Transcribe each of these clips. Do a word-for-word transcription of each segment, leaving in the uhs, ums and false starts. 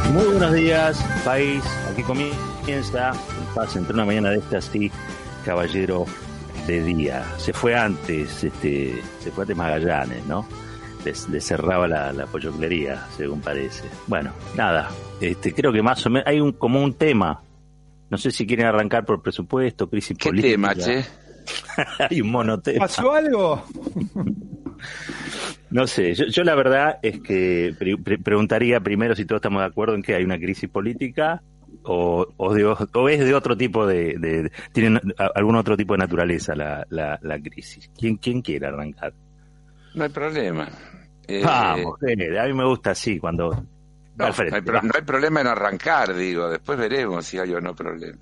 Muy buenos días, país. Aquí comienza el pase entre una mañana de estas y caballero de día. Se fue antes, este, se fue antes Magallanes, ¿no? Les, les cerraba la, la pochoclería, según parece. Bueno, nada, este, creo que más o menos hay un como un tema. No sé si quieren arrancar por presupuesto, crisis ¿Qué política. tema, che? Hay un monotema. ¿Pasó algo? No sé, yo, yo la verdad es que pre- pre- preguntaría primero si todos estamos de acuerdo en que hay una crisis política o, o, de, o es de otro tipo de, de, de tienen algún otro tipo de naturaleza la, la, la crisis. ¿Quién, quién quiere arrancar? No hay problema. Eh, Vamos, gente, a mí me gusta así cuando... no, al frente, no, hay pro- no hay problema en arrancar, digo, después veremos si hay o no problema.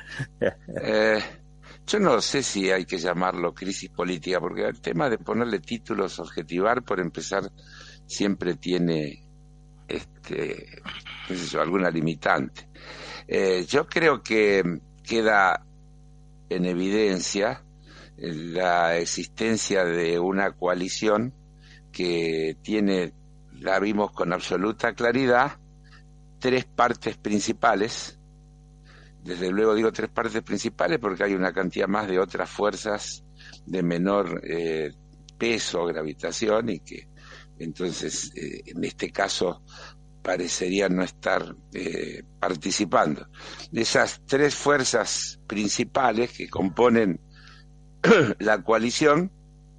Eh, yo no sé si hay que llamarlo crisis política, porque el tema de ponerle títulos, objetivar, por empezar, siempre tiene este, qué sé yo, alguna limitante. Eh, yo creo que queda en evidencia la existencia de una coalición que tiene, la vimos con absoluta claridad, tres partes principales. Desde luego digo tres partes principales porque hay una cantidad más de otras fuerzas de menor eh, peso, gravitación, y que entonces eh, en este caso parecerían no estar eh, participando. Esas tres fuerzas principales que componen la coalición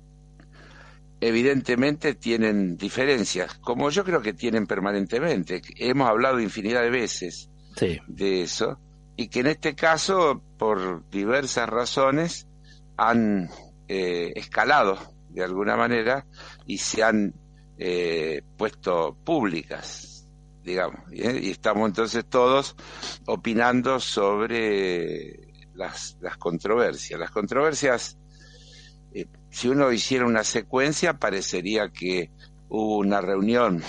evidentemente tienen diferencias, como yo creo que tienen permanentemente. Hemos hablado infinidad de veces sí. de eso, y que en este caso, por diversas razones, han eh, escalado de alguna manera y se han eh, puesto públicas, digamos, ¿eh? Y estamos entonces todos opinando sobre las, las controversias. Las controversias, eh, si uno hiciera una secuencia, parecería que hubo una reunión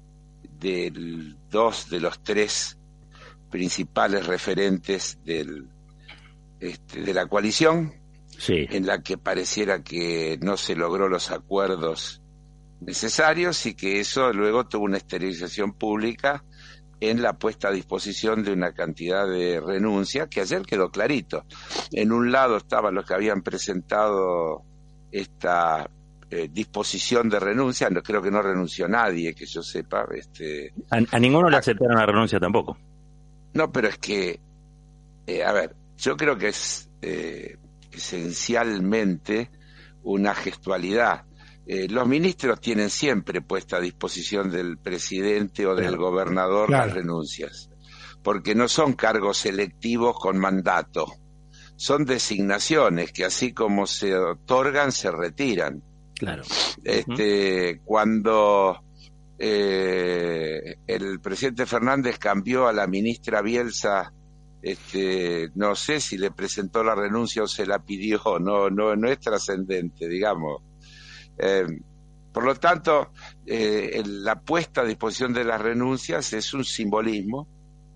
de dos de los tres principales referentes del, este, de la coalición, Sí. en la que pareciera que no se logró los acuerdos necesarios y que eso luego tuvo una esterilización pública en la puesta a disposición de una cantidad de renuncias que ayer quedó clarito. En un lado estaban los que habían presentado esta eh, disposición de renuncia, no, creo que no renunció nadie, que yo sepa. Este, A, a ninguno le aceptaron la renuncia tampoco. No, pero es que, eh, a ver, yo creo que es eh, esencialmente una gestualidad. Eh, los ministros tienen siempre puesta a disposición del presidente o del Claro. gobernador Claro. las renuncias, porque no son cargos selectivos con mandato, son designaciones que así como se otorgan, se retiran. Claro. Este, uh-huh. Cuando Eh, el presidente Fernández cambió a la ministra Bielsa, este, no sé si le presentó la renuncia o se la pidió, no, no, no es trascendente, digamos. Eh, por lo tanto, eh, la puesta a disposición de las renuncias es un simbolismo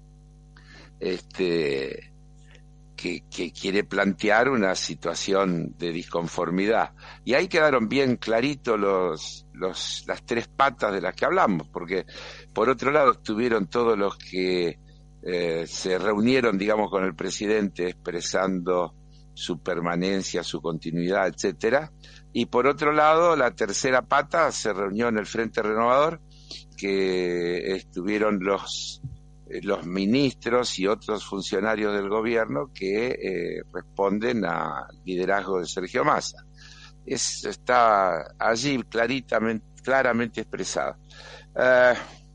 este, que, que quiere plantear una situación de disconformidad. Y ahí quedaron bien claritos los, los, las tres patas de las que hablamos, porque por otro lado estuvieron todos los que eh, se reunieron, digamos, con el presidente expresando su permanencia, su continuidad, etcétera. Y por otro lado, la tercera pata se reunió en el Frente Renovador, que estuvieron los los ministros y otros funcionarios del gobierno que eh, responden al liderazgo de Sergio Massa. Es, está allí claritamente, claramente expresado. Uh,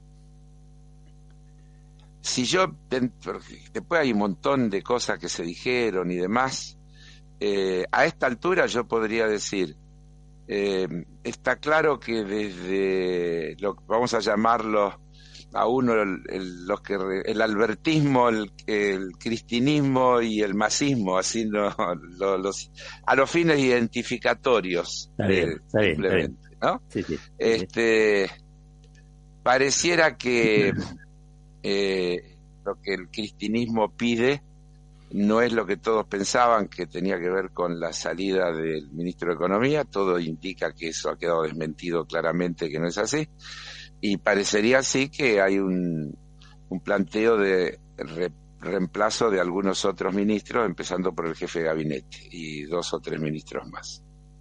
si yo, después hay un montón de cosas que se dijeron y demás, eh, a esta altura yo podría decir, eh, está claro que desde, lo vamos a llamarlo, a uno el, el, los que el albertismo, el, el cristinismo y el masismo, así no, lo, los a los fines identificatorios, está bien, eh, está bien, simplemente, está bien. ¿no? Sí, sí, este sí. Pareciera que eh, lo que el cristinismo pide no es lo que todos pensaban, que tenía que ver con la salida del ministro de Economía. Todo indica que eso ha quedado desmentido claramente, que no es así. Y parecería así que hay un un planteo de re, reemplazo de algunos otros ministros, empezando por el jefe de gabinete y dos o tres ministros más.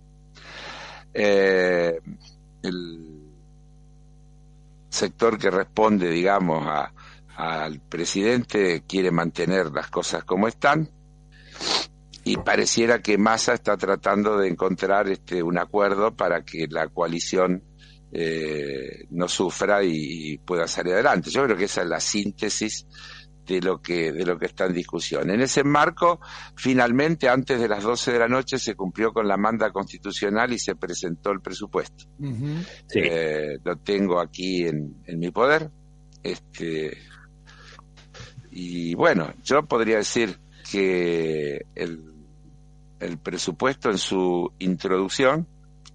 Eh, el sector que responde, digamos, a, al presidente quiere mantener las cosas como están, y pareciera que Massa está tratando de encontrar este un acuerdo para que la coalición eh, no sufra y, y pueda salir adelante. Yo creo que esa es la síntesis de lo que de lo que está en discusión. En ese marco, finalmente, antes de las doce de la noche, se cumplió con la manda constitucional y se presentó el presupuesto. Uh-huh. Sí. Eh, lo tengo aquí en, en mi poder. Este, y bueno, yo podría decir que el, el presupuesto, en su introducción,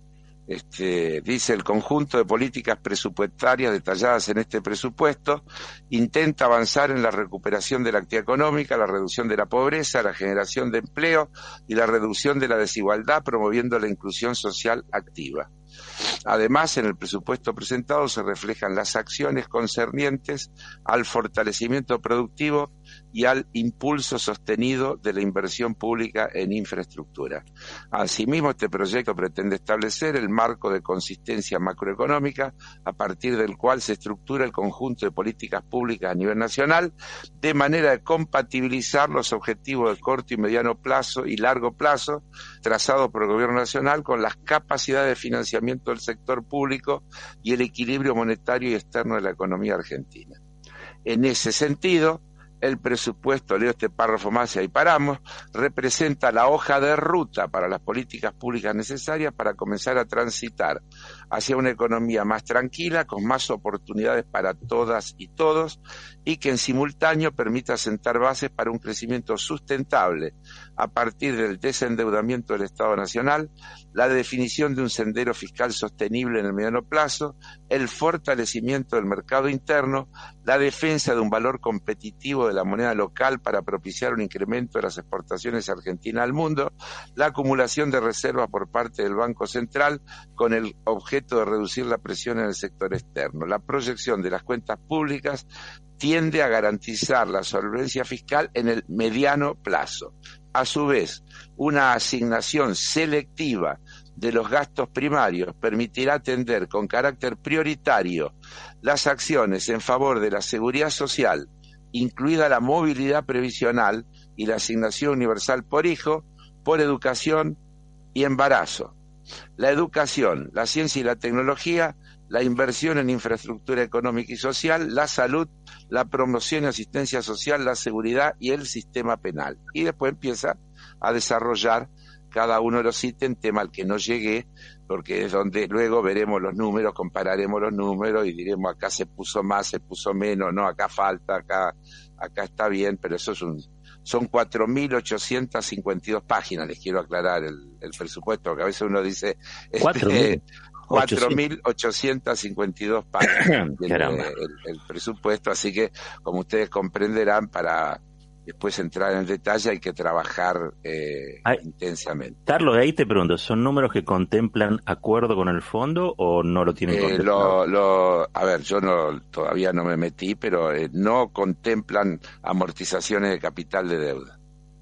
Este, dice: el conjunto de políticas presupuestarias detalladas en este presupuesto intenta avanzar en la recuperación de la actividad económica, la reducción de la pobreza, la generación de empleo y la reducción de la desigualdad, promoviendo la inclusión social activa. Además, en el presupuesto presentado se reflejan las acciones concernientes al fortalecimiento productivo y al impulso sostenido de la inversión pública en infraestructura. Asimismo, este proyecto pretende establecer el marco de consistencia macroeconómica a partir del cual se estructura el conjunto de políticas públicas a nivel nacional, de manera de compatibilizar los objetivos de corto y mediano plazo y largo plazo trazados por el Gobierno Nacional con las capacidades de financiamiento del sector público y el equilibrio monetario y externo de la economía argentina. En ese sentido, el presupuesto, leo este párrafo más y ahí paramos, representa la hoja de ruta para las políticas públicas necesarias para comenzar a transitar hacia una economía más tranquila, con más oportunidades para todas y todos, y que en simultáneo permita sentar bases para un crecimiento sustentable a partir del desendeudamiento del Estado Nacional, la definición de un sendero fiscal sostenible en el mediano plazo, el fortalecimiento del mercado interno, la defensa de un valor competitivo de la moneda local para propiciar un incremento de las exportaciones argentinas al mundo, la acumulación de reservas por parte del Banco Central con el objeto de reducir la presión en el sector externo. La proyección de las cuentas públicas tiende a garantizar la solvencia fiscal en el mediano plazo. A su vez, una asignación selectiva de los gastos primarios permitirá atender con carácter prioritario las acciones en favor de la seguridad social, incluida la movilidad previsional y la asignación universal por hijo, por educación y embarazo. La educación, la ciencia y la tecnología, la inversión en infraestructura económica y social, la salud, la promoción y asistencia social, la seguridad y el sistema penal. Y después empieza a desarrollar cada uno de los ítems, tema al que no llegué, porque es donde luego veremos los números, compararemos los números y diremos acá se puso más, se puso menos, no, acá falta, acá acá está bien, pero eso es un, son cuatro mil ochocientas cincuenta y dos páginas, les quiero aclarar el, el presupuesto, porque a veces uno dice este, cuatro mil ochocientas cincuenta y dos páginas el, el, el presupuesto, así que como ustedes comprenderán, para después entrar en detalle hay que trabajar eh, Ay, intensamente. Carlos, de ahí te pregunto, ¿son números que contemplan acuerdo con el fondo o no lo tienen eh, contemplado? Lo, lo, a ver, yo no todavía no me metí, pero eh, no contemplan amortizaciones de capital de deuda.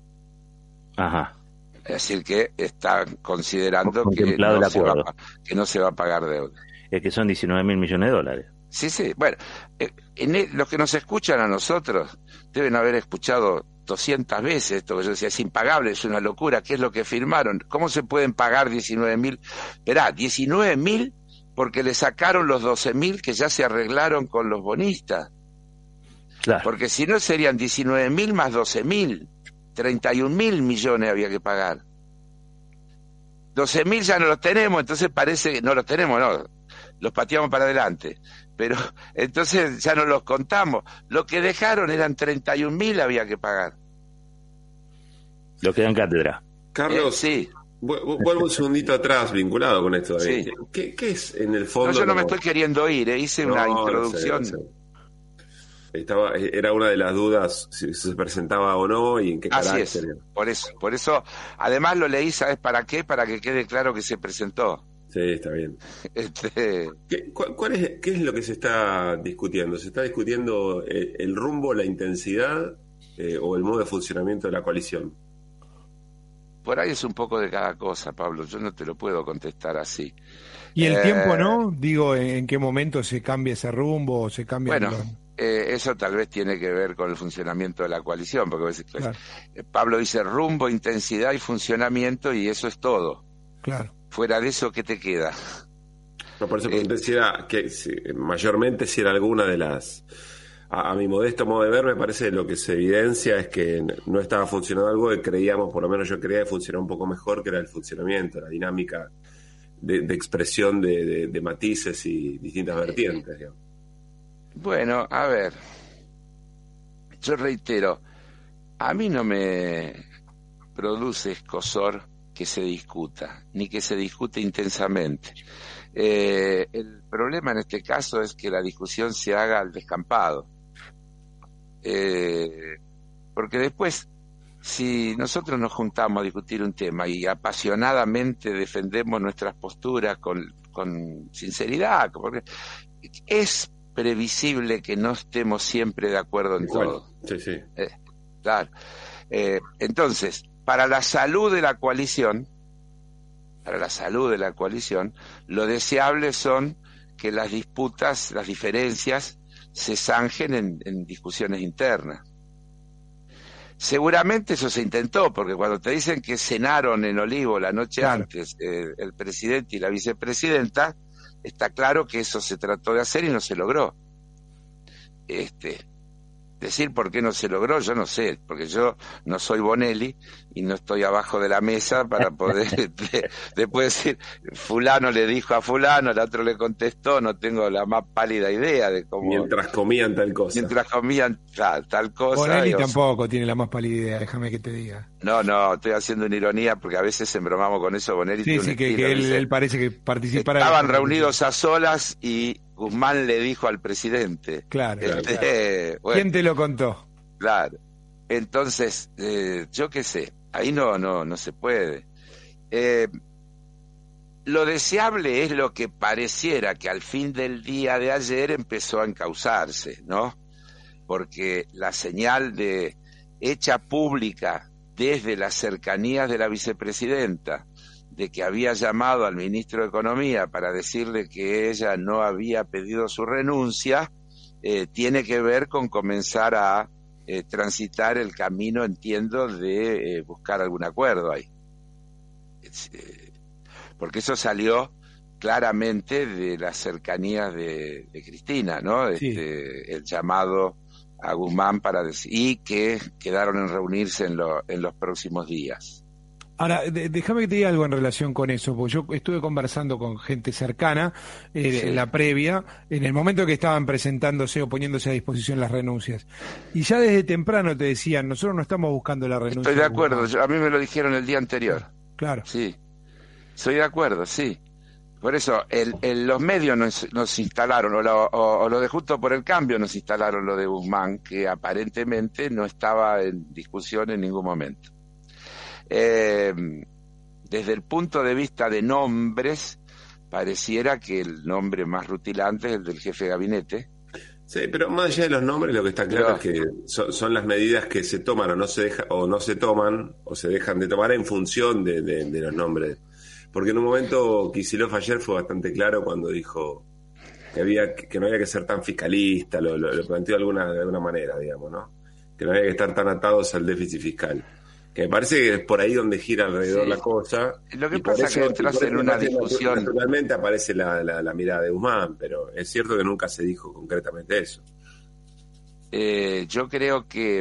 Ajá. Es decir, que están considerando que no, se va, que no se va a pagar deuda. Es que son diecinueve mil millones de dólares. Sí, sí. Bueno, eh, en el, los que nos escuchan a nosotros deben haber escuchado doscientas veces esto que yo decía, es impagable, es una locura, ¿qué es lo que firmaron? ¿Cómo se pueden pagar diecinueve mil? Esperá, diecinueve mil porque le sacaron los doce mil que ya se arreglaron con los bonistas. Claro. Porque si no serían diecinueve mil más doce mil, treinta y un mil millones había que pagar. doce mil ya no los tenemos, entonces parece que no los tenemos, no, los pateamos para adelante. Pero entonces ya no los contamos. Lo que dejaron eran treinta y un mil, había que pagar. Lo que dan cátedra. Carlos, eh, sí. Vuelvo un segundito atrás, vinculado con esto. Sí. ¿Qué, ¿Qué es en el fondo? No, yo no como... me estoy queriendo ir, ¿eh? hice no, una introducción. No sé, no sé. Estaba, era una de las dudas si se presentaba o no y en qué carácter. Así es, por eso, por eso, además lo leí, ¿sabes para qué? Para que quede claro que se presentó. Sí, está bien. Este... ¿Qué, cuál, cuál es, ¿Qué es lo que se está discutiendo? ¿Se está discutiendo el, el rumbo, la intensidad eh, o el modo de funcionamiento de la coalición? Por ahí es un poco de cada cosa, Pablo. Yo no te lo puedo contestar así. ¿Y el eh... tiempo no? Digo, ¿en qué momento se cambia ese rumbo o se cambia? Bueno, los... eh, eso tal vez tiene que ver con el funcionamiento de la coalición, porque pues, Claro. eh, Pablo dice rumbo, intensidad y funcionamiento, y eso es todo. Claro. Fuera de eso, ¿qué te queda? No, por eso Eh, pregunté si era, que, si, mayormente si era alguna de las... A, a mi modesto modo de ver, me parece que lo que se evidencia es que no estaba funcionando algo que creíamos, por lo menos yo creía que funcionaba un poco mejor, que era el funcionamiento, la dinámica de, de expresión de, de, de matices y distintas vertientes, digamos. Bueno, a ver, yo reitero, a mí no me produce escozor que se discuta, ni que se discute intensamente. Eh, el problema en este caso es que la discusión se haga al descampado. Eh, porque después, si nosotros nos juntamos a discutir un tema y apasionadamente defendemos nuestras posturas con, con sinceridad, porque es previsible que no estemos siempre de acuerdo en Igual. todo. Sí, sí. Eh, claro. Eh, entonces, para la salud de la coalición, para la salud de la coalición, lo deseable son que las disputas, las diferencias, se zanjen en, en discusiones internas. Seguramente eso se intentó, porque cuando te dicen que cenaron en Olivo la noche Claro. antes eh, el presidente y la vicepresidenta, está claro que eso se trató de hacer y no se logró. Este, decir por qué no se logró, yo no sé, porque yo no soy Bonelli y no estoy abajo de la mesa para poder de, después decir, fulano le dijo a fulano, el otro le contestó, no tengo la más pálida idea de cómo... Mientras comían tal cosa. Mientras comían tal, tal cosa. Bonelli y, o, tampoco tiene la más pálida idea, déjame que te diga. No, no, estoy haciendo una ironía porque a veces embromamos con eso. Bonelli Sí, tiene sí, un que, estilo, que él, dice, él parece que participara. estaban reunidos a solas y Guzmán le dijo al presidente. Claro. Este, claro. bueno, ¿Quién te lo contó? Claro. Entonces, eh, yo qué sé, ahí no, no, no se puede. Eh, lo deseable es lo que pareciera que al fin del día de ayer empezó a encauzarse, ¿no? Porque la señal de hecha pública desde las cercanías de la vicepresidenta, de que había llamado al ministro de Economía para decirle que ella no había pedido su renuncia, eh, tiene que ver con comenzar a Eh, transitar el camino, entiendo, de eh, buscar algún acuerdo ahí. Es, eh, porque eso salió claramente de las cercanías de, de Cristina, ¿no? Sí. Este, el llamado a Guzmán para decir, y que quedaron en reunirse en, lo, en los próximos días. Ahora, de, déjame que te diga algo en relación con eso, porque yo estuve conversando con gente cercana eh, Sí. en la previa, en el momento que estaban presentándose o poniéndose a disposición las renuncias. Y ya desde temprano te decían, nosotros no estamos buscando la renuncia. Estoy de acuerdo, yo, a mí me lo dijeron el día anterior. Claro. Sí, estoy de acuerdo, sí. Por eso, el, el, los medios nos, nos instalaron, o lo, o, o lo de Justo por el Cambio nos instalaron lo de Guzmán, que aparentemente no estaba en discusión en ningún momento. Eh, desde el punto de vista de nombres, pareciera que el nombre más rutilante es el del jefe de gabinete. Sí, pero más allá de los nombres, lo que está claro Pero, es que son, son las medidas que se toman o no se deja, o no se toman o se dejan de tomar en función de, de, de los nombres. Porque en un momento Kicillof ayer fue bastante claro cuando dijo que había que no había que ser tan fiscalista, lo, lo, lo planteó de alguna, de alguna manera, digamos, ¿no? Que no había que estar tan atados al déficit fiscal. Que me parece que es por ahí donde gira alrededor sí. la cosa. Lo que y por pasa eso, es que entras y por en eso una natu- discusión. Naturalmente aparece la, la, la mirada de Guzmán, pero es cierto que nunca se dijo concretamente eso. Eh, yo creo que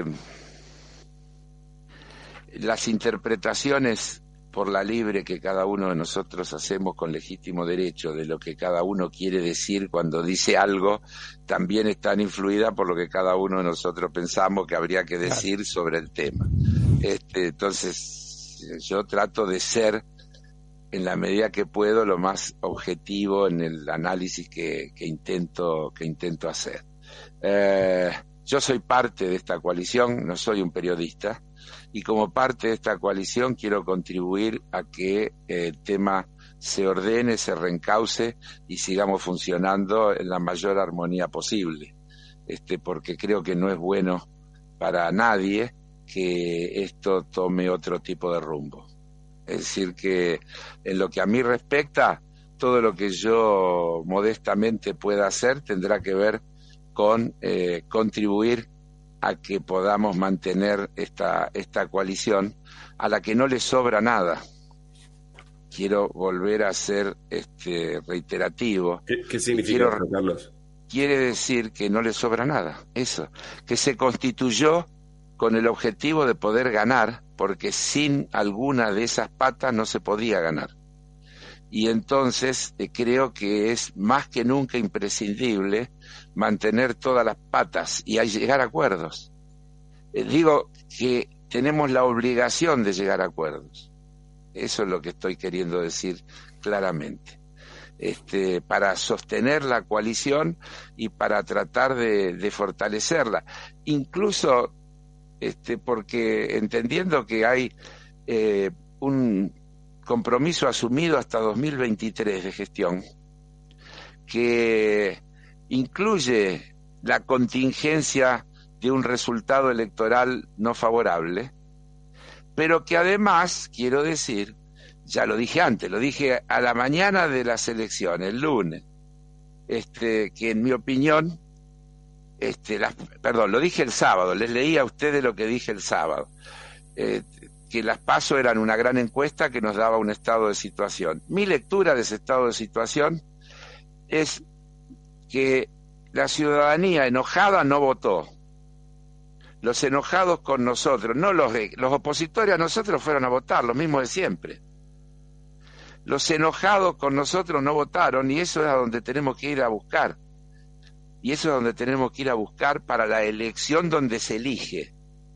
las interpretaciones por la libre que cada uno de nosotros hacemos con legítimo derecho de lo que cada uno quiere decir cuando dice algo, también están influidas por lo que cada uno de nosotros pensamos que habría que decir sobre el tema. Este, entonces, yo trato de ser, en la medida que puedo, lo más objetivo en el análisis que, que intento, que intento hacer. Eh, yo soy parte de esta coalición, no soy un periodista, y como parte de esta coalición quiero contribuir a que el tema se ordene, se reencauce y sigamos funcionando en la mayor armonía posible, este, porque creo que no es bueno para nadie que esto tome otro tipo de rumbo. Es decir, que en lo que a mí respecta, todo lo que yo modestamente pueda hacer tendrá que ver con eh, contribuir a que podamos mantener esta, esta coalición a la que no le sobra nada. Quiero volver a ser este, reiterativo. ¿Qué, qué significa eso, Carlos? Quiere decir que no le sobra nada, eso, que se constituyó con el objetivo de poder ganar, porque sin alguna de esas patas no se podía ganar. Y entonces eh, creo que es más que nunca imprescindible mantener todas las patas y llegar a acuerdos. Eh, digo que tenemos la obligación de llegar a acuerdos. Eso es lo que estoy queriendo decir claramente. Este, para sostener la coalición y para tratar de, de fortalecerla. Incluso este, porque entendiendo que hay eh, un compromiso asumido hasta dos mil veintitrés de gestión, que incluye la contingencia de un resultado electoral no favorable, pero que además, quiero decir, ya lo dije antes, lo dije a la mañana de las elecciones, el lunes, este, que en mi opinión, este, las, perdón, lo dije el sábado, les leí a ustedes lo que dije el sábado, eh, que las PASO eran una gran encuesta que nos daba un estado de situación. Mi lectura de ese estado de situación es que la ciudadanía enojada no votó. Los enojados con nosotros, no los, los opositores a nosotros fueron a votar, los mismos de siempre. Los enojados con nosotros no votaron y eso es a donde tenemos que ir a buscar. Y eso es donde tenemos que ir a buscar para la elección donde se elige.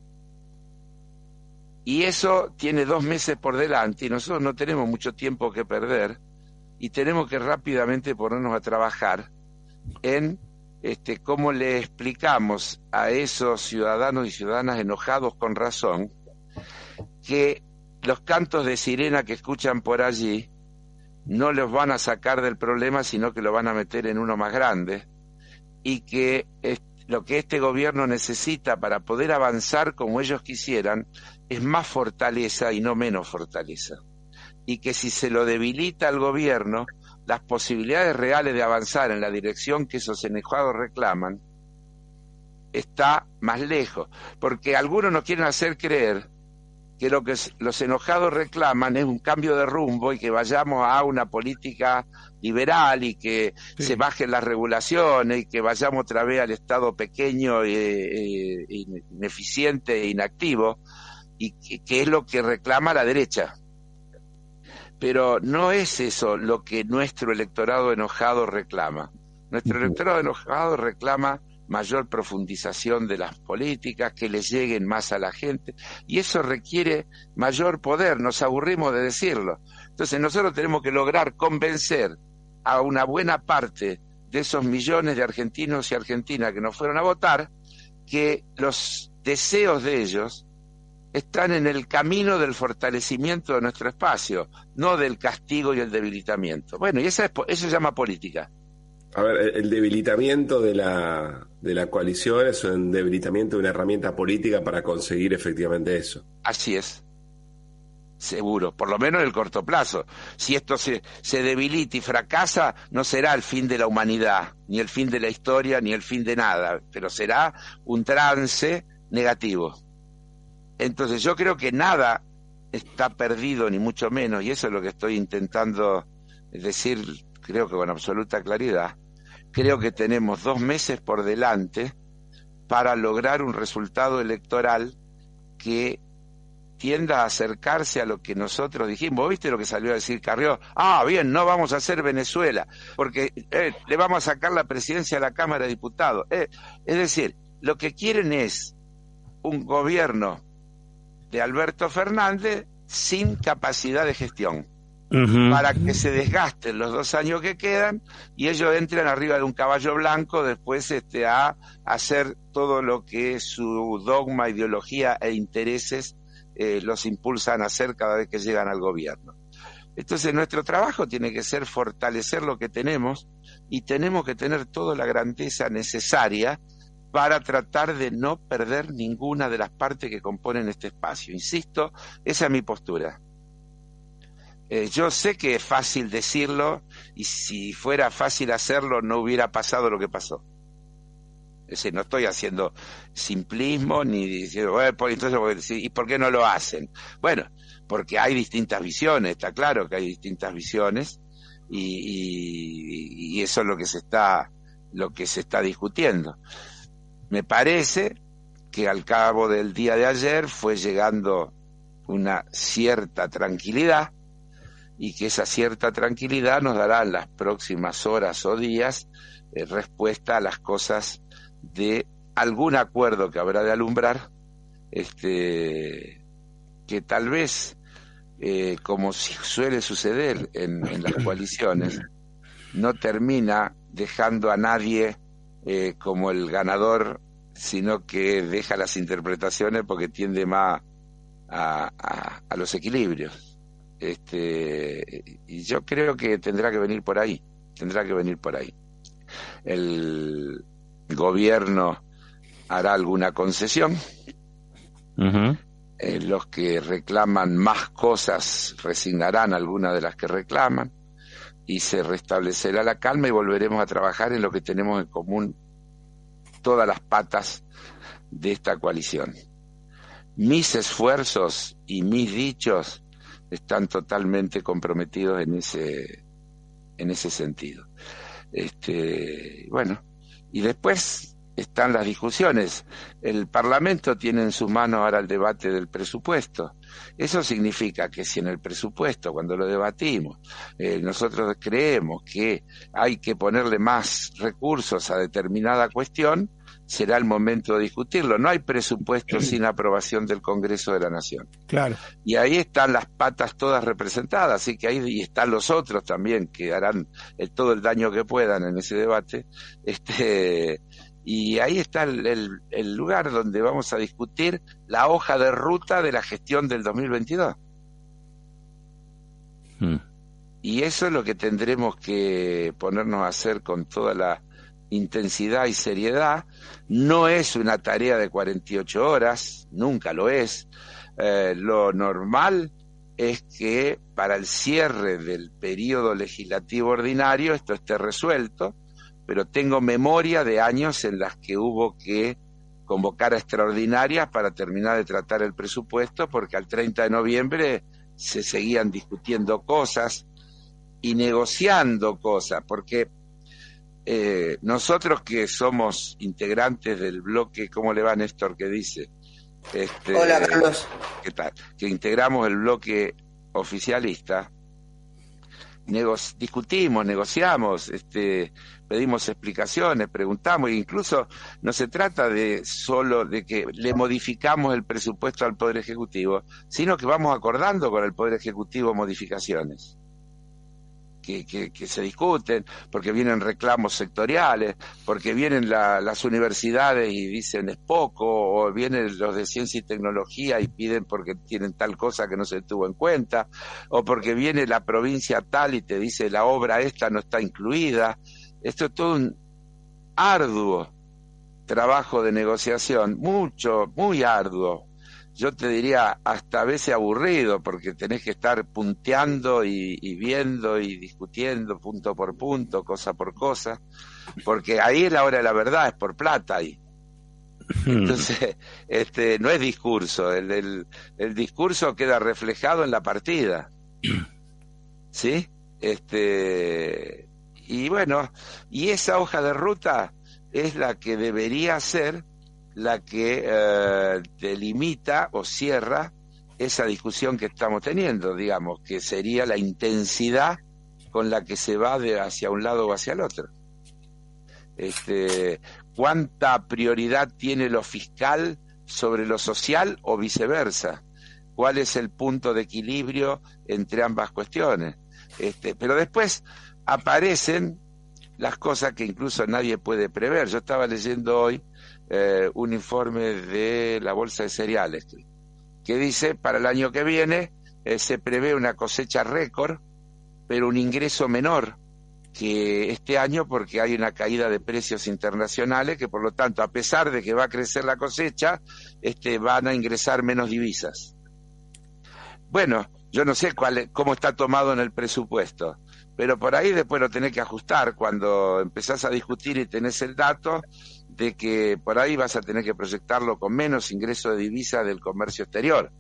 Y eso tiene dos meses por delante y nosotros no tenemos mucho tiempo que perder y tenemos que rápidamente ponernos a trabajar en este, cómo le explicamos a esos ciudadanos y ciudadanas enojados con razón que los cantos de sirena que escuchan por allí no los van a sacar del problema, sino que lo van a meter en uno más grande, y que es, lo que este gobierno necesita para poder avanzar como ellos quisieran es más fortaleza y no menos fortaleza, y que si se lo debilita al gobierno, las posibilidades reales de avanzar en la dirección que esos enojados reclaman está más lejos, porque algunos nos quieren hacer creer que lo que los enojados reclaman es un cambio de rumbo y que vayamos a una política liberal y que sí. se bajen las regulaciones y que vayamos otra vez al Estado pequeño, e, e, ineficiente e inactivo, y que, que es lo que reclama la derecha. Pero no es eso lo que nuestro electorado enojado reclama. Nuestro uh-huh. electorado enojado reclama mayor profundización de las políticas, que les lleguen más a la gente, y eso requiere mayor poder, nos aburrimos de decirlo. Entonces nosotros tenemos que lograr convencer a una buena parte de esos millones de argentinos y argentinas que nos fueron a votar, que los deseos de ellos están en el camino del fortalecimiento de nuestro espacio, no del castigo y el debilitamiento. Bueno, y esa es, eso se llama política. A ver, el debilitamiento de la, de la coalición es un debilitamiento de una herramienta política para conseguir efectivamente eso. Así es, seguro, por lo menos en el corto plazo. Si esto se, se debilita y fracasa, no será el fin de la humanidad, ni el fin de la historia, ni el fin de nada, pero será un trance negativo. Entonces yo creo que nada está perdido, ni mucho menos, y eso es lo que estoy intentando decir, creo que con absoluta claridad. Creo que tenemos dos meses por delante para lograr un resultado electoral que tienda a acercarse a lo que nosotros dijimos. ¿Viste lo que salió a decir Carrió? Ah, bien, no vamos a hacer Venezuela, porque eh, le vamos a sacar la presidencia a la Cámara de Diputados. Eh, es decir, lo que quieren es un gobierno de Alberto Fernández sin capacidad de gestión. Uh-huh. Para que se desgasten los dos años que quedan y ellos entren arriba de un caballo blanco después este, a hacer todo lo que su dogma, ideología e intereses eh, los impulsan a hacer cada vez que llegan al gobierno. Entonces nuestro trabajo tiene que ser fortalecer lo que tenemos y tenemos que tener toda la grandeza necesaria para tratar de no perder ninguna de las partes que componen este espacio. Insisto, esa es mi postura. Eh, yo sé que es fácil decirlo y si fuera fácil hacerlo no hubiera pasado lo que pasó. Es decir, no estoy haciendo simplismo ni diciendo, bueno, pues, entonces, ¿y por qué no lo hacen? Bueno, porque hay distintas visiones, está claro que hay distintas visiones y, y, y eso es lo que se está, lo que se está discutiendo. Me parece que al cabo del día de ayer fue llegando una cierta tranquilidad y que esa cierta tranquilidad nos dará en las próximas horas o días eh, respuesta a las cosas de algún acuerdo que habrá de alumbrar, este, que tal vez, eh, como suele suceder en, en las coaliciones, no termina dejando a nadie eh, como el ganador, sino que deja las interpretaciones porque tiende más a, a, a los equilibrios. Este, y yo creo que tendrá que venir por ahí, tendrá que venir por ahí. El gobierno hará alguna concesión. Uh-huh. Eh, los que reclaman más cosas resignarán algunas de las que reclaman y se restablecerá la calma y volveremos a trabajar en lo que tenemos en común todas las patas de esta coalición. Mis esfuerzos y mis dichos están totalmente comprometidos en ese en ese sentido. Este, bueno, y después están las discusiones. El Parlamento tiene en sus manos ahora el debate del presupuesto. Eso significa que si en el presupuesto, cuando lo debatimos, eh, nosotros creemos que hay que ponerle más recursos a determinada cuestión, será el momento de discutirlo. No hay presupuesto sin aprobación del Congreso de la Nación. Claro. Y ahí están las patas todas representadas, así que ahí y están los otros también que harán el, todo el daño que puedan en ese debate. Este, y ahí está el, el, el lugar donde vamos a discutir la hoja de ruta de la gestión del dos mil veintidós. Hmm. Y eso es lo que tendremos que ponernos a hacer con toda la intensidad y seriedad. No es una tarea de cuarenta y ocho horas, nunca lo es. Eh, lo normal es que para el cierre del periodo legislativo ordinario esto esté resuelto, pero tengo memoria de años en las que hubo que convocar a extraordinarias para terminar de tratar el presupuesto, porque al treinta de noviembre se seguían discutiendo cosas y negociando cosas, porque Eh, nosotros que somos integrantes del bloque, ¿cómo le va Néstor? ¿Qué dice? Este, Hola, Carlos. ¿Qué tal? Que integramos el bloque oficialista, nego- discutimos, negociamos, este, pedimos explicaciones, preguntamos, e incluso no se trata de solo de que le modificamos el presupuesto al Poder Ejecutivo, sino que vamos acordando con el Poder Ejecutivo modificaciones. Que, que, que se discuten, porque vienen reclamos sectoriales, porque vienen la, las universidades y dicen es poco, o vienen los de ciencia y tecnología y piden porque tienen tal cosa que no se tuvo en cuenta, o porque viene la provincia tal y te dice la obra esta no está incluida. Esto es todo un arduo trabajo de negociación, mucho, muy arduo. Yo te diría hasta a veces aburrido, porque tenés que estar punteando y, y viendo y discutiendo punto por punto, cosa por cosa, porque ahí es la hora de la verdad, es por plata ahí. Entonces, este, no es discurso, el, el, el discurso queda reflejado en la partida, ¿sí? Este, y bueno, y esa hoja de ruta es la que debería ser la que eh, delimita o cierra esa discusión que estamos teniendo, digamos, que sería la intensidad con la que se va de hacia un lado o hacia el otro. Este, ¿cuánta prioridad tiene lo fiscal sobre lo social o viceversa? ¿Cuál es el punto de equilibrio entre ambas cuestiones? Este, pero después aparecen las cosas que incluso nadie puede prever. Yo estaba leyendo hoy Eh, un informe de la Bolsa de Cereales que dice para el año que viene eh, se prevé una cosecha récord, pero un ingreso menor que este año porque hay una caída de precios internacionales que por lo tanto, a pesar de que va a crecer la cosecha, este, van a ingresar menos divisas. Bueno, yo no sé cuál, cómo está tomado en el presupuesto, pero por ahí después lo tenés que ajustar cuando empezás a discutir y tenés el dato de que por ahí vas a tener que proyectarlo con menos ingreso de divisas del comercio exterior.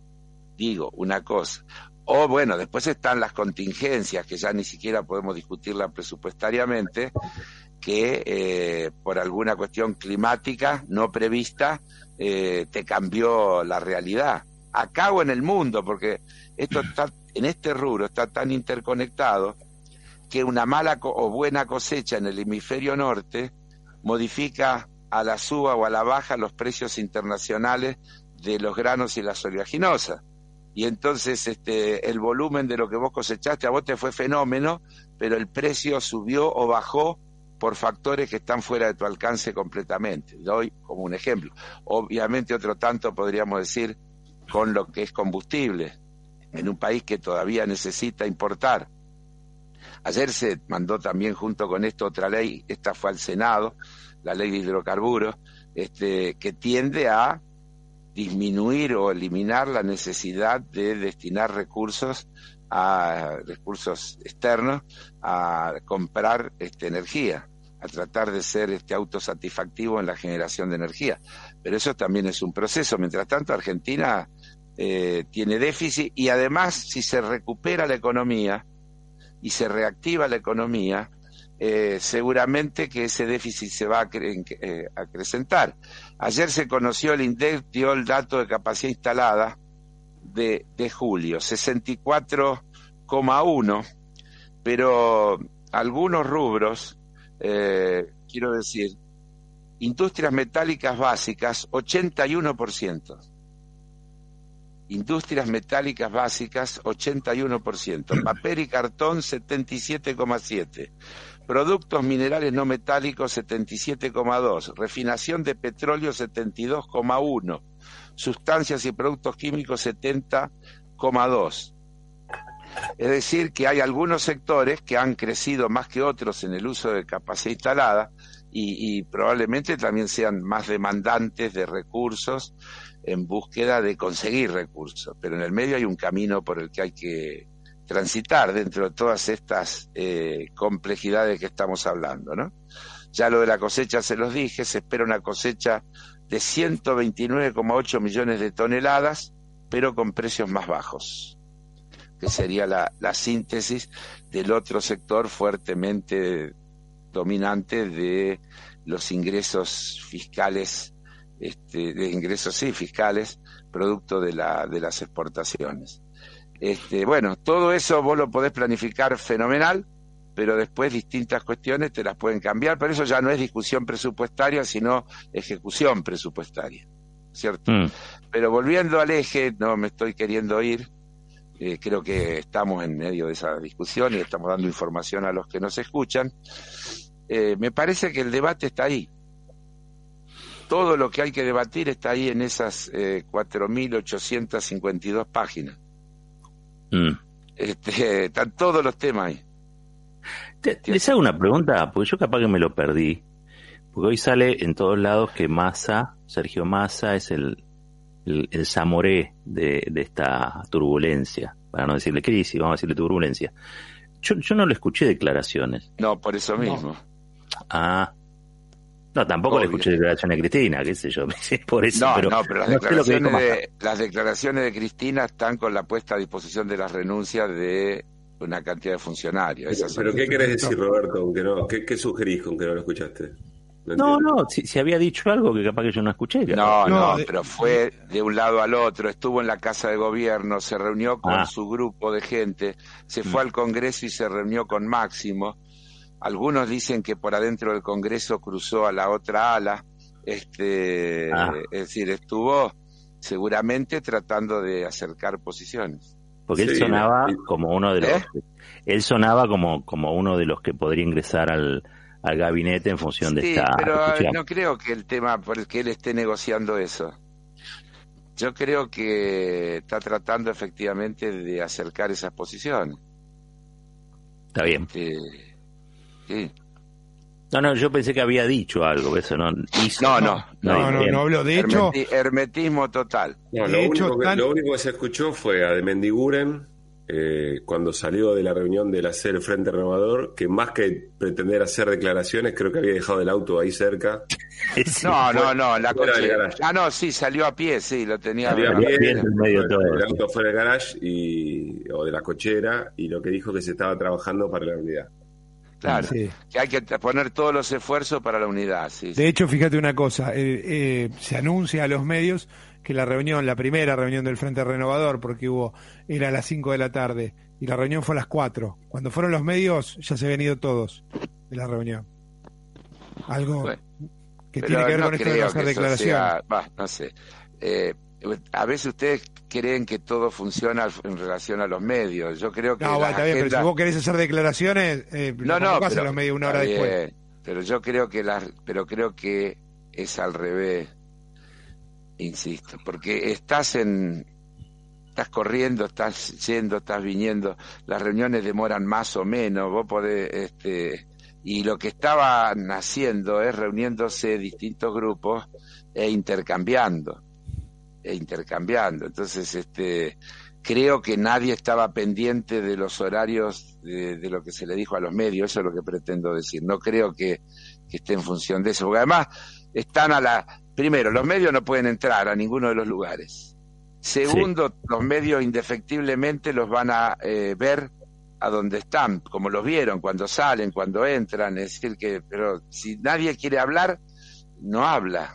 Digo, una cosa. O bueno, después están las contingencias, que ya ni siquiera podemos discutirla presupuestariamente, que eh, por alguna cuestión climática no prevista eh, te cambió la realidad. Acá o en el mundo, porque esto está, en este rubro está tan interconectado que una mala co- o buena cosecha en el hemisferio norte modifica a la suba o a la baja los precios internacionales de los granos y las oleaginosas. Y entonces este el volumen de lo que vos cosechaste a vos te fue fenómeno, pero el precio subió o bajó por factores que están fuera de tu alcance completamente. Doy como un ejemplo. Obviamente otro tanto podríamos decir con lo que es combustible, en un país que todavía necesita importar. Ayer se mandó también junto con esto otra ley, esta fue al Senado, la ley de hidrocarburos, este, que tiende a disminuir o eliminar la necesidad de destinar recursos a recursos externos a comprar este, energía, a tratar de ser este autosatisfactivo en la generación de energía. Pero eso también es un proceso. Mientras tanto, Argentina eh, tiene déficit y además, si se recupera la economía y se reactiva la economía, eh, seguramente que ese déficit se va a cre- eh, acrecentar. Ayer se conoció, el INDEC dio el dato de capacidad instalada de, de julio, sesenta y cuatro coma uno, pero algunos rubros, eh, quiero decir, industrias metálicas básicas, ochenta y uno por ciento. Industrias metálicas básicas, ochenta y uno por ciento. Papel y cartón, setenta y siete coma siete. Productos minerales no metálicos, setenta y siete coma dos. Refinación de petróleo, setenta y dos coma uno. Sustancias y productos químicos, setenta coma dos. Es decir, que hay algunos sectores que han crecido más que otros en el uso de capacidad instalada y, y probablemente también sean más demandantes de recursos en búsqueda de conseguir recursos, pero en el medio hay un camino por el que hay que transitar dentro de todas estas eh, complejidades que estamos hablando, ¿no? Ya lo de la cosecha se los dije, se espera una cosecha de ciento veintinueve coma ocho millones de toneladas, pero con precios más bajos, que sería la, la síntesis del otro sector fuertemente dominante de los ingresos fiscales, este, de ingresos sí fiscales, producto de la de las exportaciones. Este, bueno, todo eso vos lo podés planificar fenomenal, pero después distintas cuestiones te las pueden cambiar, pero eso ya no es discusión presupuestaria, sino ejecución presupuestaria, ¿cierto? Mm. Pero volviendo al eje, no me estoy queriendo ir, eh, creo que estamos en medio de esa discusión y estamos dando información a los que nos escuchan. Eh, me parece que el debate está ahí. Todo lo que hay que debatir está ahí en esas eh, cuatro mil ochocientas cincuenta y dos páginas. Mm. Este, están todos los temas ahí. Te, te, les hago una pregunta, porque yo capaz que me lo perdí. Porque hoy sale en todos lados que Massa, Sergio Massa, es el, el, el Zamoré de, de esta turbulencia. Para no decirle crisis, vamos a decirle turbulencia. Yo, yo no le escuché declaraciones. No, por eso mismo. No. Ah. No, tampoco Obvio. Le escuché declaraciones de Cristina, qué sé yo, por eso. No, pero no, pero las, no declaraciones de, las declaraciones de Cristina están con la puesta a disposición de las renuncias de una cantidad de funcionarios. Pero, pero ¿qué querés decir, Roberto? Aunque no, ¿qué, ¿Qué sugerís con que no lo escuchaste? No, no, no si, si había dicho algo que capaz que yo no escuché. No, no, no de... pero fue de un lado al otro, estuvo en la Casa de Gobierno, se reunió con ah. su grupo de gente, se fue mm. al Congreso y se reunió con Máximo. Algunos dicen que por adentro del Congreso cruzó a la otra ala, este, ah. es decir, estuvo seguramente tratando de acercar posiciones. Porque sí, él sonaba sí. como uno de los, ¿Eh? él sonaba como como uno de los que podría ingresar al, al gabinete en función sí, de esta. Pero discusión. No creo que el tema por el que él esté negociando eso. yo creo que está tratando efectivamente de acercar esas posiciones. Está bien. Este, sí. No, no, yo pensé que había dicho algo, eso no hizo. No, no, no, no, no habló. De hecho, Hermeti- hermetismo total. No, De lo, hecho, único que, tan- lo único que se escuchó fue a de Mendiguren, eh, cuando salió de la reunión de la C del Frente Renovador, que más que pretender hacer declaraciones, creo que había dejado el auto ahí cerca. Sí. No, no, no, la Fuera del coche. garage. Ah, no, sí, salió a pie, sí, lo tenía. Salió a Salió pie, a pie en medio de todo, el sí. auto fuera del garage y, o de la cochera, y lo que dijo que se estaba trabajando para la unidad. Claro, Sí. que hay que t- poner todos los esfuerzos para la unidad, sí. sí. de hecho, fíjate una cosa, eh, eh, se anuncia a los medios que la reunión, la primera reunión del Frente Renovador, porque hubo, era a las cinco de la tarde, y la reunión fue a las cuatro. Cuando fueron los medios, ya se habían ido todos de la reunión. Algo Bueno, que Pero tiene que ver no con esto de no creo hacer que eso declaración. sea- bah, no sé. Eh, a veces ustedes creen que todo funciona en relación a los medios. Yo creo que No, las va, está bien, pero agendas- si vos querés hacer declaraciones, eh, no, lo no, convocás pero, a los medios una está hora después. bien, pero yo creo que las, pero creo que es al revés, insisto, porque estás en, estás corriendo, estás yendo, estás viniendo, las reuniones demoran más o menos, vos podés, este, y lo que estaban haciendo es reuniéndose distintos grupos e intercambiando, e intercambiando, entonces, este, creo que nadie estaba pendiente de los horarios de, de lo que se le dijo a los medios, eso es lo que pretendo decir. No creo que, que esté en función de eso, porque además están a la... Primero, los medios no pueden entrar a ninguno de los lugares. Segundo, sí. Los medios indefectiblemente los van a eh, ver a donde están, como los vieron, cuando salen, cuando entran, es decir que, pero si nadie quiere hablar, no habla.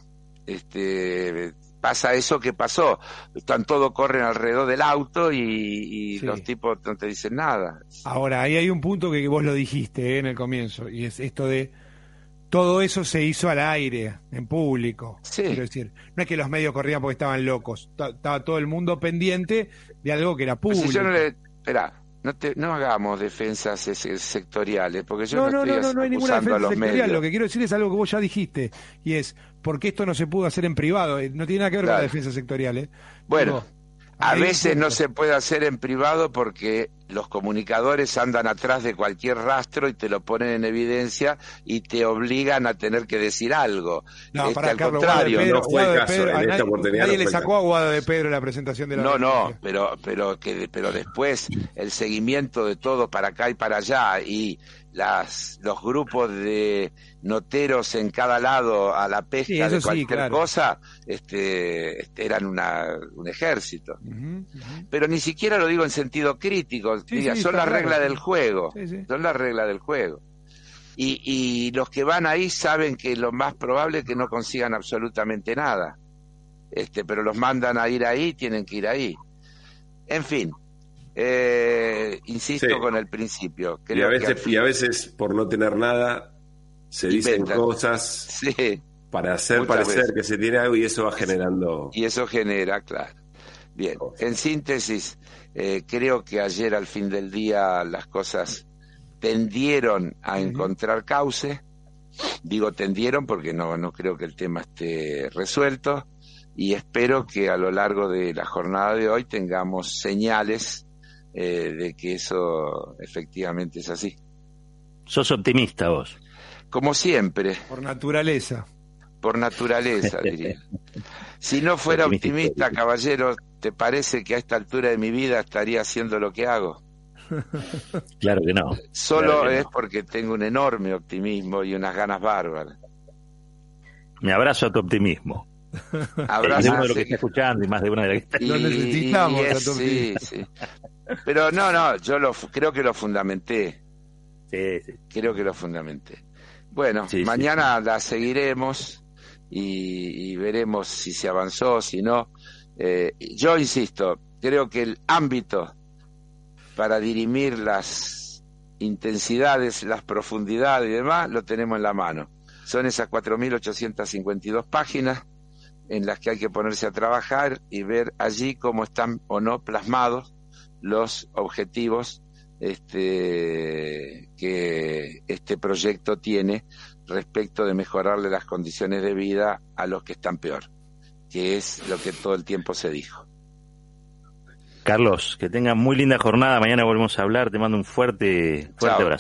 Este... Pasa eso que pasó, están todos corren alrededor del auto y, y sí. Los tipos no te dicen nada. Ahora, ahí hay un punto que vos lo dijiste eh, en el comienzo, y es esto de todo eso se hizo al aire, en público. Sí. Quiero decir, no es que los medios corrían porque estaban locos, estaba todo el mundo pendiente de algo que era público. Pues si yo no le... Esperá, no, te, no hagamos defensas sectoriales, porque yo no, no, no estoy no, no, no hay ninguna defensa a los sectorial, medios. Lo que quiero decir es algo que vos ya dijiste, y es, porque esto no se pudo hacer en privado, no tiene nada que ver claro. con la defensa sectorial. ¿eh? Bueno, Digo, a veces no se puede hacer en privado porque los comunicadores andan atrás de cualquier rastro y te lo ponen en evidencia y te obligan a tener que decir algo. No, este, para al Carlos, contrario, Pedro, no fue el caso, Pedro, en nadie, esta oportunidad nadie no le fue sacó a Guado de Pedro la presentación de la No, noticia. no, pero pero que pero después el seguimiento de todo para acá y para allá y las los grupos de noteros en cada lado a la pesca sí, de cualquier sí, claro. cosa, este, este eran una, un ejército. Uh-huh, uh-huh. Pero ni siquiera lo digo en sentido crítico, sí, diga, sí, son las claro, reglas sí. del juego, sí, sí. son las reglas del juego. Y, y los que van ahí saben que lo más probable es que no consigan absolutamente nada. Este, pero los mandan a ir ahí, tienen que ir ahí. En fin, eh, insisto sí. con el principio. Creo y, a veces, que y a veces, por no tener nada, se dicen Inventan. cosas sí. para hacer Muchas parecer veces. que se tiene algo y eso va generando... Y eso genera, claro. Bien, en síntesis, eh, creo que ayer al fin del día las cosas tendieron a uh-huh. encontrar cauce. Digo tendieron porque no, no creo que el tema esté resuelto y espero que a lo largo de la jornada de hoy tengamos señales eh, de que eso efectivamente es así. ¿Sos optimista vos? Como siempre. Por naturaleza. Por naturaleza, diría. Si no fuera optimista, caballero, ¿te parece que a esta altura de mi vida estaría haciendo lo que hago? Claro que no. Solo claro que es no. porque tengo un enorme optimismo y unas ganas bárbaras. Me abrazo a tu optimismo. Abrazo más de uno a de los que está escuchando y más de uno de los que está... Y, Lo necesitamos y es, a tu sí, sí. Pero no, no, yo lo creo que lo fundamenté. Sí, sí. Creo que lo fundamenté. Bueno, sí, mañana sí. la seguiremos y, y veremos si se avanzó, si no. Eh, yo insisto, creo que el ámbito para dirimir las intensidades, las profundidades y demás, lo tenemos en la mano. Son esas cuatro mil ochocientas cincuenta y dos páginas en las que hay que ponerse a trabajar y ver allí cómo están o no plasmados los objetivos este, que este proyecto tiene respecto de mejorarle las condiciones de vida a los que están peor, que es lo que todo el tiempo se dijo. Carlos, que tengas muy linda jornada. Mañana volvemos a hablar. Te mando un fuerte, fuerte Chao. abrazo.